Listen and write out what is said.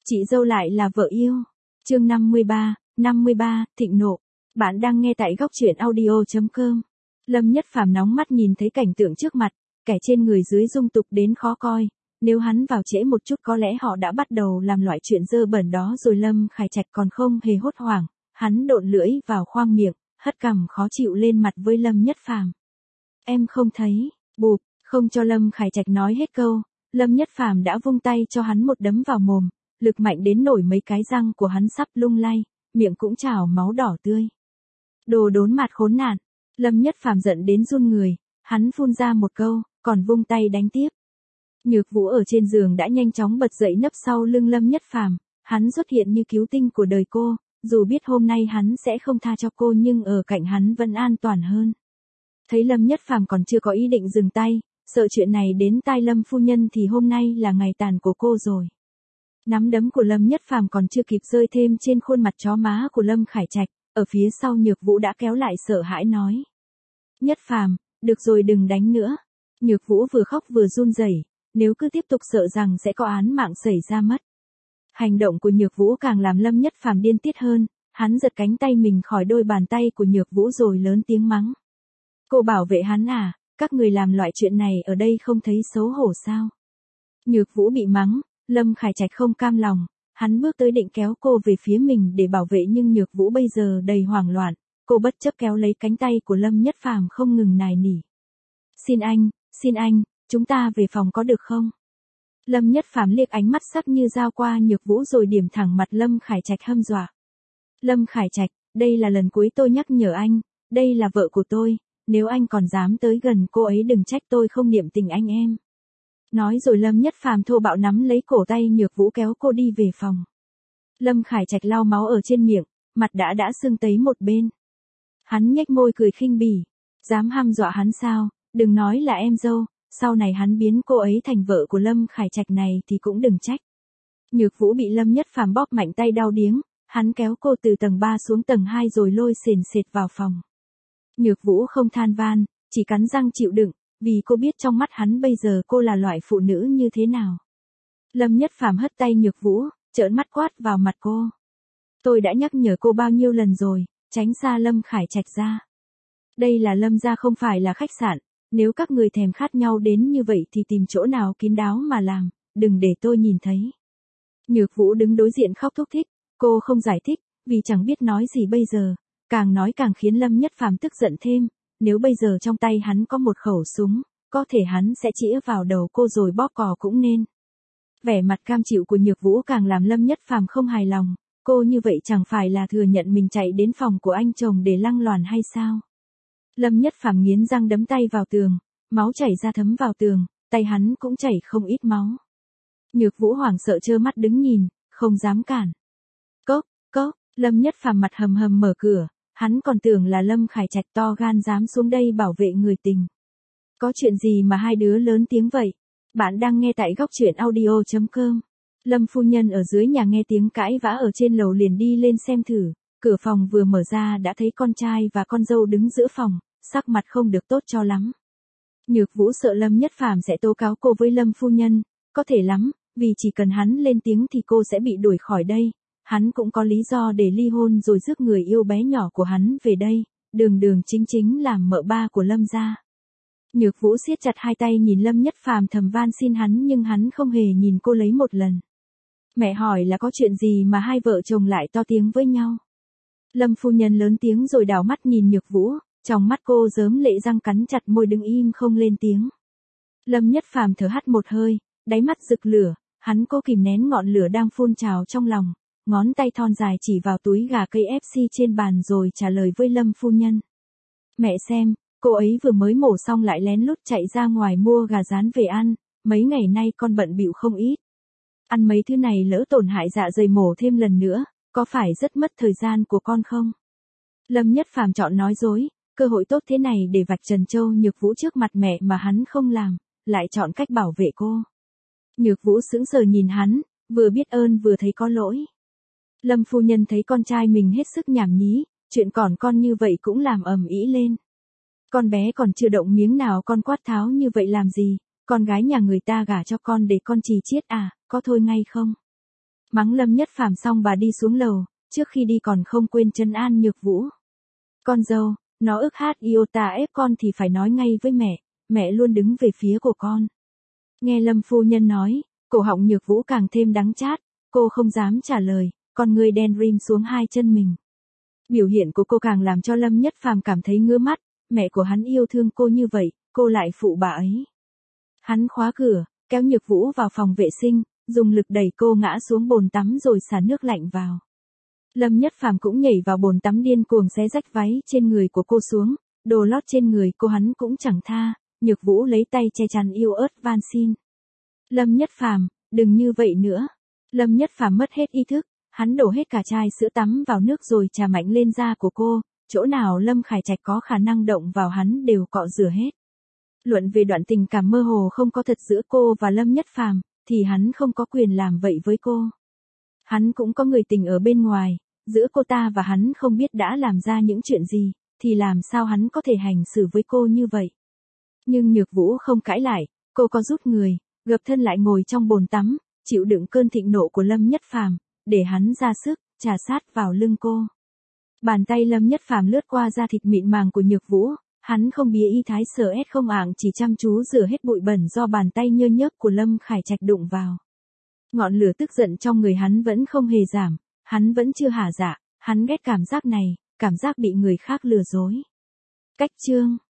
Chị dâu lại là vợ yêu. Chương 53, thịnh nộ. Bạn đang nghe tại góc truyện audio.com. Lâm Nhất Phàm nóng mắt nhìn thấy cảnh tượng trước mặt, kẻ trên người dưới dung tục đến khó coi. Nếu hắn vào trễ một chút có lẽ họ đã bắt đầu làm loại chuyện dơ bẩn đó rồi. Lâm Khải Trạch còn không hề hốt hoảng, hắn độn lưỡi vào khoang miệng, hất cằm khó chịu lên mặt với Lâm Nhất Phàm. Em không thấy, bụp, không cho Lâm Khải Trạch nói hết câu, Lâm Nhất Phàm đã vung tay cho hắn một đấm vào mồm, lực mạnh đến nổi mấy cái răng của hắn sắp lung lay, miệng cũng trào máu đỏ tươi. Đồ đốn mặt khốn nạn, Lâm Nhất Phàm giận đến run người, hắn phun ra một câu, còn vung tay đánh tiếp. Nhược Vũ ở trên giường đã nhanh chóng bật dậy nấp sau lưng Lâm Nhất Phàm, hắn xuất hiện như cứu tinh của đời cô, dù biết hôm nay hắn sẽ không tha cho cô nhưng ở cạnh hắn vẫn an toàn hơn. Thấy Lâm Nhất Phàm còn chưa có ý định dừng tay, sợ chuyện này đến tai Lâm phu nhân thì hôm nay là ngày tàn của cô rồi. Nắm đấm của Lâm Nhất Phàm còn chưa kịp rơi thêm trên khuôn mặt chó má của Lâm Khải Trạch, ở phía sau Nhược Vũ đã kéo lại sợ hãi nói. Nhất Phàm, được rồi đừng đánh nữa. Nhược Vũ vừa khóc vừa run rẩy, nếu cứ tiếp tục sợ rằng sẽ có án mạng xảy ra mất. Hành động của Nhược Vũ càng làm Lâm Nhất Phàm điên tiết hơn, hắn giật cánh tay mình khỏi đôi bàn tay của Nhược Vũ rồi lớn tiếng mắng. Cô bảo vệ hắn à, các người làm loại chuyện này ở đây không thấy xấu hổ sao? Nhược Vũ bị mắng, Lâm Khải Trạch không cam lòng, hắn bước tới định kéo cô về phía mình để bảo vệ nhưng Nhược Vũ bây giờ đầy hoảng loạn, cô bất chấp kéo lấy cánh tay của Lâm Nhất Phàm không ngừng nài nỉ. Xin anh, chúng ta về phòng có được không? Lâm Nhất Phàm liếc ánh mắt sắc như dao qua Nhược Vũ rồi điểm thẳng mặt Lâm Khải Trạch hăm dọa. Lâm Khải Trạch, đây là lần cuối tôi nhắc nhở anh, đây là vợ của tôi, nếu anh còn dám tới gần cô ấy đừng trách tôi không niệm tình anh em. Nói rồi Lâm Nhất Phàm thô bạo nắm lấy cổ tay Nhược Vũ kéo cô đi về phòng. Lâm Khải Trạch lau máu ở trên miệng, mặt đã sưng tấy một bên. Hắn nhếch môi cười khinh bỉ, dám hăm dọa hắn sao, đừng nói là em dâu, sau này hắn biến cô ấy thành vợ của Lâm Khải Trạch này thì cũng đừng trách. Nhược Vũ bị Lâm Nhất Phàm bóp mạnh tay đau điếng, hắn kéo cô từ tầng 3 xuống tầng 2 rồi lôi sền sệt vào phòng. Nhược Vũ không than van, chỉ cắn răng chịu đựng, vì cô biết trong mắt hắn bây giờ cô là loại phụ nữ như thế nào. Lâm Nhất Phàm hất tay Nhược Vũ, trợn mắt quát vào mặt cô. Tôi đã nhắc nhở cô bao nhiêu lần rồi, tránh xa Lâm Khải Trạch ra. Đây là Lâm gia không phải là khách sạn, nếu các người thèm khát nhau đến như vậy thì tìm chỗ nào kín đáo mà làm, đừng để tôi nhìn thấy. Nhược Vũ đứng đối diện khóc thúc thích, cô không giải thích, vì chẳng biết nói gì bây giờ, càng nói càng khiến Lâm Nhất Phàm tức giận thêm. Nếu bây giờ trong tay hắn có một khẩu súng, có thể hắn sẽ chĩa vào đầu cô rồi bóp cò cũng nên. Vẻ mặt cam chịu của Nhược Vũ càng làm Lâm Nhất Phàm không hài lòng, cô như vậy chẳng phải là thừa nhận mình chạy đến phòng của anh chồng để lăng loàn hay sao? Lâm Nhất Phàm nghiến răng đấm tay vào tường, máu chảy ra thấm vào tường, tay hắn cũng chảy không ít máu. Nhược Vũ hoảng sợ trơ mắt đứng nhìn, không dám cản. Cốc, Lâm Nhất Phàm mặt hầm hầm mở cửa. Hắn còn tưởng là Lâm Khải Trạch to gan dám xuống đây bảo vệ người tình. Có chuyện gì mà hai đứa lớn tiếng vậy? Bạn đang nghe tại góc truyện audio.com. Lâm phu nhân ở dưới nhà nghe tiếng cãi vã ở trên lầu liền đi lên xem thử. Cửa phòng vừa mở ra đã thấy con trai và con dâu đứng giữa phòng, sắc mặt không được tốt cho lắm. Nhược Vũ sợ Lâm Nhất Phàm sẽ tố cáo cô với Lâm phu nhân, có thể lắm, vì chỉ cần hắn lên tiếng thì cô sẽ bị đuổi khỏi đây. Hắn cũng có lý do để ly hôn rồi rước người yêu bé nhỏ của hắn về đây, đường chính làm mợ ba của Lâm gia. Nhược Vũ siết chặt hai tay nhìn Lâm Nhất Phàm thầm van xin hắn nhưng hắn không hề nhìn cô lấy một lần. Mẹ hỏi là có chuyện gì mà hai vợ chồng lại to tiếng với nhau. Lâm phu nhân lớn tiếng rồi đảo mắt nhìn Nhược Vũ, trong mắt cô rớm lệ răng cắn chặt môi đứng im không lên tiếng. Lâm Nhất Phàm thở hắt một hơi, đáy mắt rực lửa, hắn cố kìm nén ngọn lửa đang phun trào trong lòng. Ngón tay thon dài chỉ vào túi gà KFC trên bàn rồi trả lời với Lâm phu nhân. Mẹ xem, cô ấy vừa mới mổ xong lại lén lút chạy ra ngoài mua gà rán về ăn, mấy ngày nay con bận bịu không ít. Ăn mấy thứ này lỡ tổn hại dạ dày mổ thêm lần nữa, có phải rất mất thời gian của con không? Lâm Nhất Phàm chọn nói dối, cơ hội tốt thế này để vạch trần Châu Nhược Vũ trước mặt mẹ mà hắn không làm, lại chọn cách bảo vệ cô. Nhược Vũ sững sờ nhìn hắn, vừa biết ơn vừa thấy có lỗi. Lâm phu nhân thấy con trai mình hết sức nhảm nhí, chuyện còn con như vậy cũng làm ầm ĩ lên. Con bé còn chưa động miếng nào con quát tháo như vậy làm gì, con gái nhà người ta gả cho con để con chì chiết à, có thôi ngay không? Mắng Lâm Nhất Phàm xong bà đi xuống lầu, trước khi đi còn không quên trấn an Nhược Vũ. Con dâu, nó ức hát iota ép con thì phải nói ngay với mẹ luôn đứng về phía của con. Nghe Lâm phu nhân nói, cổ họng Nhược Vũ càng thêm đắng chát, cô không dám trả lời, con người đen rim xuống hai chân mình. Biểu hiện của cô càng làm cho Lâm Nhất Phàm cảm thấy ngứa mắt, mẹ của hắn yêu thương cô như vậy, cô lại phụ bà ấy. Hắn khóa cửa, kéo Nhược Vũ vào phòng vệ sinh, dùng lực đẩy cô ngã xuống bồn tắm rồi xả nước lạnh vào. Lâm Nhất Phàm cũng nhảy vào bồn tắm điên cuồng xé rách váy trên người của cô xuống, đồ lót trên người cô hắn cũng chẳng tha, Nhược Vũ lấy tay che chắn yêu ớt van xin. Lâm Nhất Phàm, đừng như vậy nữa. Lâm Nhất Phàm mất hết ý thức, hắn đổ hết cả chai sữa tắm vào nước rồi chà mạnh lên da của cô, chỗ nào Lâm Khải Trạch có khả năng động vào hắn đều cọ rửa hết. Luận về đoạn tình cảm mơ hồ không có thật giữa cô và Lâm Nhất Phàm, thì hắn không có quyền làm vậy với cô. Hắn cũng có người tình ở bên ngoài, giữa cô ta và hắn không biết đã làm ra những chuyện gì, thì làm sao hắn có thể hành xử với cô như vậy. Nhưng Nhược Vũ không cãi lại, cô có rút người, gập thân lại ngồi trong bồn tắm, chịu đựng cơn thịnh nộ của Lâm Nhất Phàm, để hắn ra sức, chà sát vào lưng cô. Bàn tay Lâm Nhất Phàm lướt qua da thịt mịn màng của Nhược Vũ, hắn không bía y thái sở ép không ảng chỉ chăm chú rửa hết bụi bẩn do bàn tay nhơ nhớp của Lâm Khải Trạch đụng vào. Ngọn lửa tức giận trong người hắn vẫn không hề giảm, hắn vẫn chưa hả dạ, hắn ghét cảm giác này, cảm giác bị người khác lừa dối. Cách chương